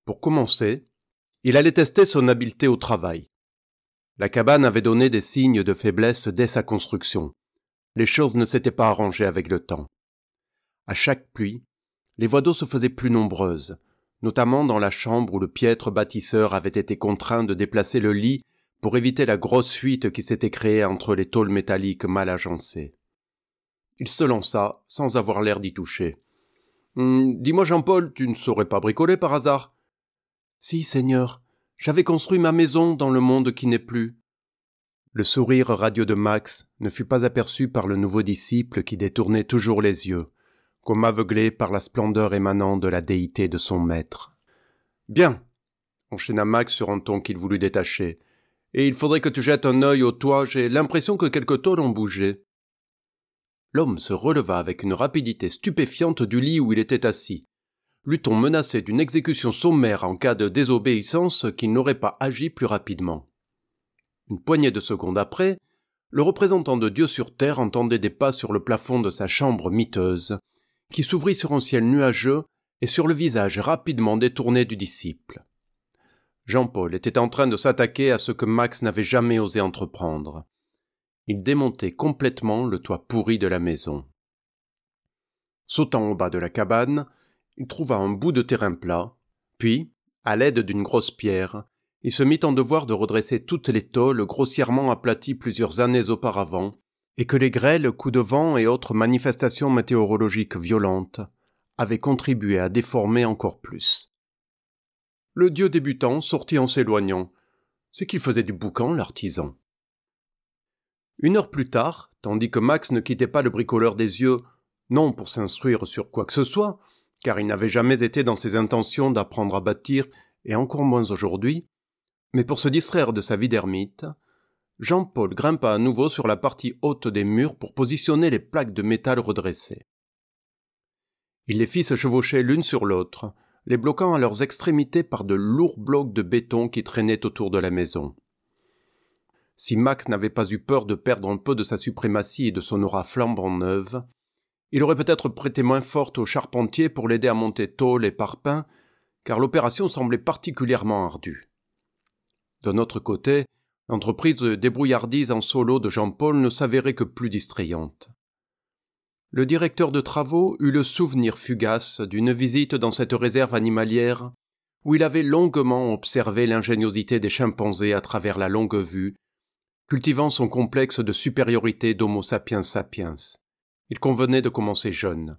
Pour commencer, il allait tester son habileté au travail. La cabane avait donné des signes de faiblesse dès sa construction. Les choses ne s'étaient pas arrangées avec le temps. À chaque pluie, les voies d'eau se faisaient plus nombreuses, notamment dans la chambre où le piètre bâtisseur avait été contraint de déplacer le lit pour éviter la grosse fuite qui s'était créée entre les tôles métalliques mal agencées. Il se lança sans avoir l'air d'y toucher. « Dis-moi Jean-Paul, tu ne saurais pas bricoler par hasard ?»« Si, Seigneur, j'avais construit ma maison dans le monde qui n'est plus. » Le sourire radieux de Max ne fut pas aperçu par le nouveau disciple qui détournait toujours les yeux, comme aveuglé par la splendeur émanant de la déité de son maître. « Bien, » enchaîna Max sur un ton qu'il voulut détacher, « et il faudrait que tu jettes un œil au toit, j'ai l'impression que quelques tôles ont bougé. » L'homme se releva avec une rapidité stupéfiante du lit où il était assis. L'eût-on menacé d'une exécution sommaire en cas de désobéissance qu'il n'aurait pas agi plus rapidement. Une poignée de secondes après, le représentant de Dieu sur terre entendait des pas sur le plafond de sa chambre miteuse, qui s'ouvrit sur un ciel nuageux et sur le visage rapidement détourné du disciple. Jean-Paul était en train de s'attaquer à ce que Max n'avait jamais osé entreprendre. Il démontait complètement le toit pourri de la maison. Sautant au bas de la cabane, il trouva un bout de terrain plat, puis, à l'aide d'une grosse pierre, il se mit en devoir de redresser toutes les tôles grossièrement aplaties plusieurs années auparavant, et que les grêles, coups de vent et autres manifestations météorologiques violentes avaient contribué à déformer encore plus. Le dieu débutant sortit en s'éloignant. C'est qu'il faisait du boucan, l'artisan. 1 heure plus tard, tandis que Max ne quittait pas le bricoleur des yeux, non pour s'instruire sur quoi que ce soit, car il n'avait jamais été dans ses intentions d'apprendre à bâtir, et encore moins aujourd'hui, mais pour se distraire de sa vie d'ermite, Jean-Paul grimpa à nouveau sur la partie haute des murs pour positionner les plaques de métal redressées. Il les fit se chevaucher l'une sur l'autre, les bloquant à leurs extrémités par de lourds blocs de béton qui traînaient autour de la maison. Si Max n'avait pas eu peur de perdre un peu de sa suprématie et de son aura flambant neuve, il aurait peut-être prêté main forte au charpentier pour l'aider à monter tôle et parpaing, car l'opération semblait particulièrement ardue. D'un autre côté, l'entreprise de débrouillardise en solo de Jean-Paul ne s'avérait que plus distrayante. Le directeur de travaux eut le souvenir fugace d'une visite dans cette réserve animalière où il avait longuement observé l'ingéniosité des chimpanzés à travers la longue vue, cultivant son complexe de supériorité d'Homo sapiens sapiens. Il convenait de commencer jeune.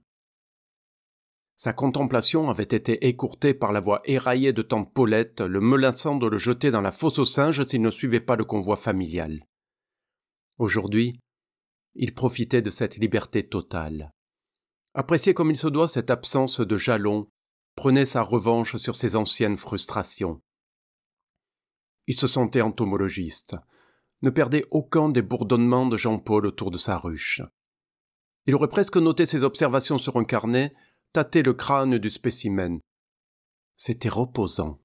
Sa contemplation avait été écourtée par la voix éraillée de tante Paulette, le menaçant de le jeter dans la fosse aux singes s'il ne suivait pas le convoi familial. Aujourd'hui, il profitait de cette liberté totale. Appréciait comme il se doit cette absence de jalons, prenait sa revanche sur ses anciennes frustrations. Il se sentait entomologiste, ne perdait aucun des bourdonnements de Jean-Paul autour de sa ruche. Il aurait presque noté ses observations sur un carnet, tâté le crâne du spécimen. C'était reposant.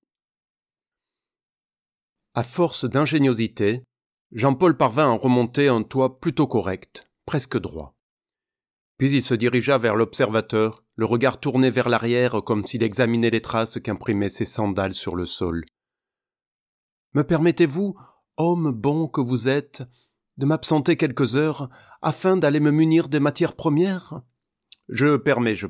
À force d'ingéniosité, Jean-Paul parvint à remonter un toit plutôt correct, presque droit. Puis il se dirigea vers l'observateur, le regard tourné vers l'arrière comme s'il examinait les traces qu'imprimaient ses sandales sur le sol. « Me permettez-vous, homme bon que vous êtes, de m'absenter quelques heures afin d'aller me munir des matières premières ?»« Je permets. »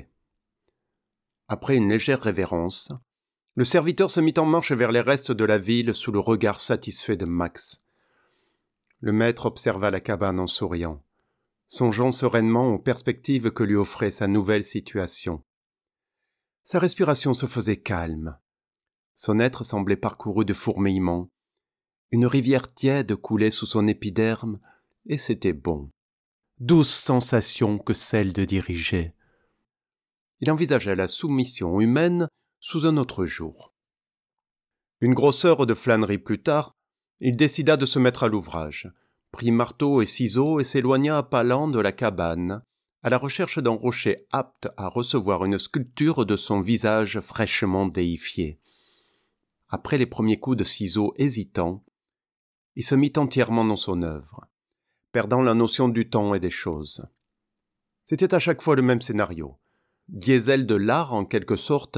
Après une légère révérence, le serviteur se mit en marche vers les restes de la ville sous le regard satisfait de Max. Le maître observa la cabane en souriant, songeant sereinement aux perspectives que lui offrait sa nouvelle situation. Sa respiration se faisait calme. Son être semblait parcouru de fourmillements. Une rivière tiède coulait sous son épiderme, et c'était bon. Douce sensation que celle de diriger. Il envisagea la soumission humaine sous un autre jour. Une grosse heure de flânerie plus tard, il décida de se mettre à l'ouvrage, prit marteau et ciseaux et s'éloigna à pas lents de la cabane, à la recherche d'un rocher apte à recevoir une sculpture de son visage fraîchement déifié. Après les premiers coups de ciseaux hésitants, il se mit entièrement dans son œuvre, perdant la notion du temps et des choses. C'était à chaque fois le même scénario. Diesel de l'art, en quelque sorte,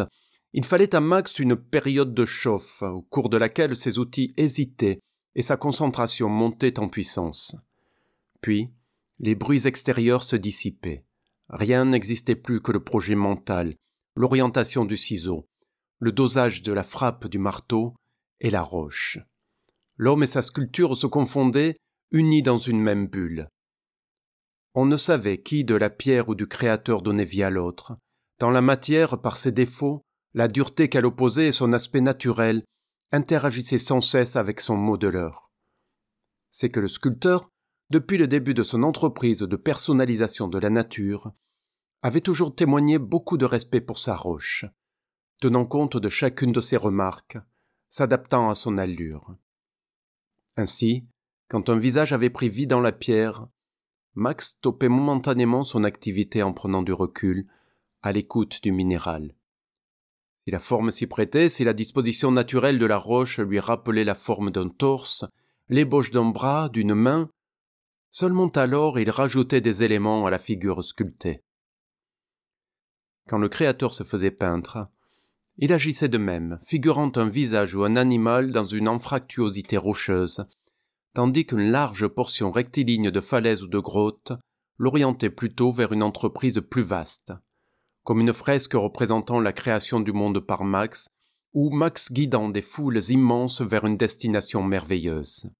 Il fallait à Max une période de chauffe, au cours de laquelle ses outils hésitaient et sa concentration montait en puissance. Puis, les bruits extérieurs se dissipaient. Rien n'existait plus que le projet mental, l'orientation du ciseau, le dosage de la frappe du marteau et la roche. L'homme et sa sculpture se confondaient, unis dans une même bulle. On ne savait qui de la pierre ou du créateur donnait vie à l'autre. Dans la matière, par ses défauts, la dureté qu'elle opposait et son aspect naturel interagissaient sans cesse avec son modeleur. C'est que le sculpteur, depuis le début de son entreprise de personnalisation de la nature, avait toujours témoigné beaucoup de respect pour sa roche, tenant compte de chacune de ses remarques, s'adaptant à son allure. Ainsi, quand un visage avait pris vie dans la pierre, Max stoppait momentanément son activité en prenant du recul, à l'écoute du minéral. Si la forme s'y prêtait, si la disposition naturelle de la roche lui rappelait la forme d'un torse, l'ébauche d'un bras, d'une main, seulement alors il rajoutait des éléments à la figure sculptée. Quand le créateur se faisait peintre, il agissait de même, figurant un visage ou un animal dans une anfractuosité rocheuse, tandis qu'une large portion rectiligne de falaise ou de grotte l'orientait plutôt vers une entreprise plus vaste, comme une fresque représentant la création du monde par Max, ou Max guidant des foules immenses vers une destination merveilleuse.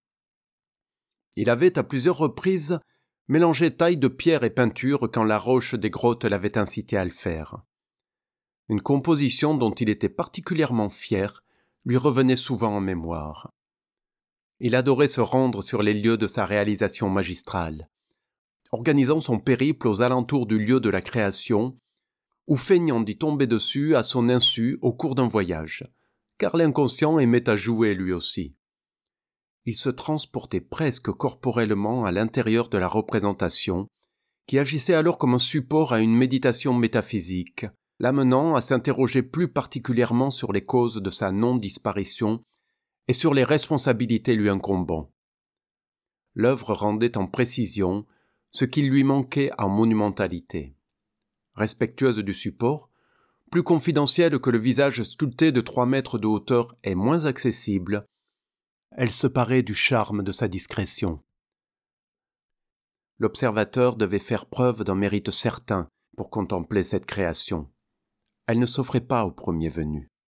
Il avait à plusieurs reprises mélangé taille de pierre et peinture quand la roche des grottes l'avait incité à le faire. Une composition dont il était particulièrement fier lui revenait souvent en mémoire. Il adorait se rendre sur les lieux de sa réalisation magistrale, organisant son périple aux alentours du lieu de la création, ou feignant d'y tomber dessus à son insu au cours d'un voyage, car l'inconscient aimait à jouer lui aussi. Il se transportait presque corporellement à l'intérieur de la représentation, qui agissait alors comme un support à une méditation métaphysique, l'amenant à s'interroger plus particulièrement sur les causes de sa non-disparition et sur les responsabilités lui incombant. L'œuvre rendait en précision ce qui lui manquait en monumentalité. Respectueuse du support, plus confidentielle que le visage sculpté de 3 mètres de hauteur et moins accessible, elle se parait du charme de sa discrétion. L'observateur devait faire preuve d'un mérite certain pour contempler cette création. Elle ne s'offrait pas au premier venu.